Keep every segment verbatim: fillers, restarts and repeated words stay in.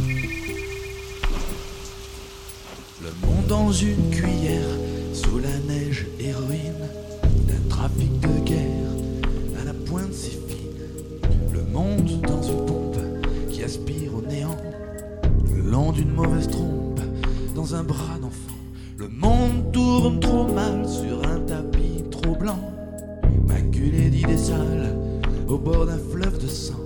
Le monde dans une cuillère, sous la neige héroïne, d'un trafic de guerre à la pointe si fine. Le monde dans une pompe qui aspire au néant, le long d'une mauvaise trompe, dans un bras d'enfant. Le monde tourne trop mal sur un tapis trop blanc, maculé d'idées sales au bord d'un fleuve de sang.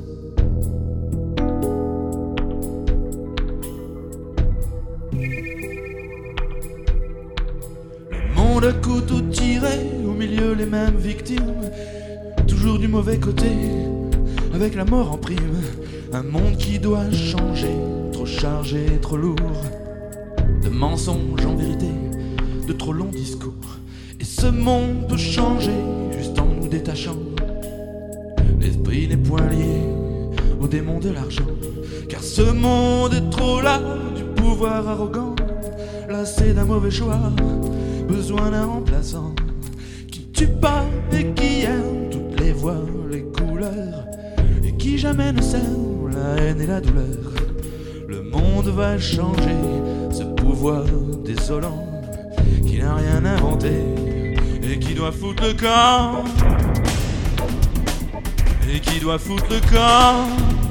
Le monde à couteau tiré, au milieu les mêmes victimes, toujours du mauvais côté, avec la mort en prime. Un monde qui doit changer, trop chargé, trop lourd, de mensonges en vérité, de trop longs discours. Et ce monde peut changer juste en nous détachant. L'esprit n'est point lié au démon de l'argent, car ce monde est trop là du pouvoir arrogant, lassé d'un mauvais choix, besoin d'un remplaçant qui ne tue pas et qui aime toutes les voix, les couleurs, et qui jamais ne sème la haine et la douleur. Le monde va changer, ce pouvoir désolant qui n'a rien inventé et qui doit foutre le camp, et qui doit foutre le camp.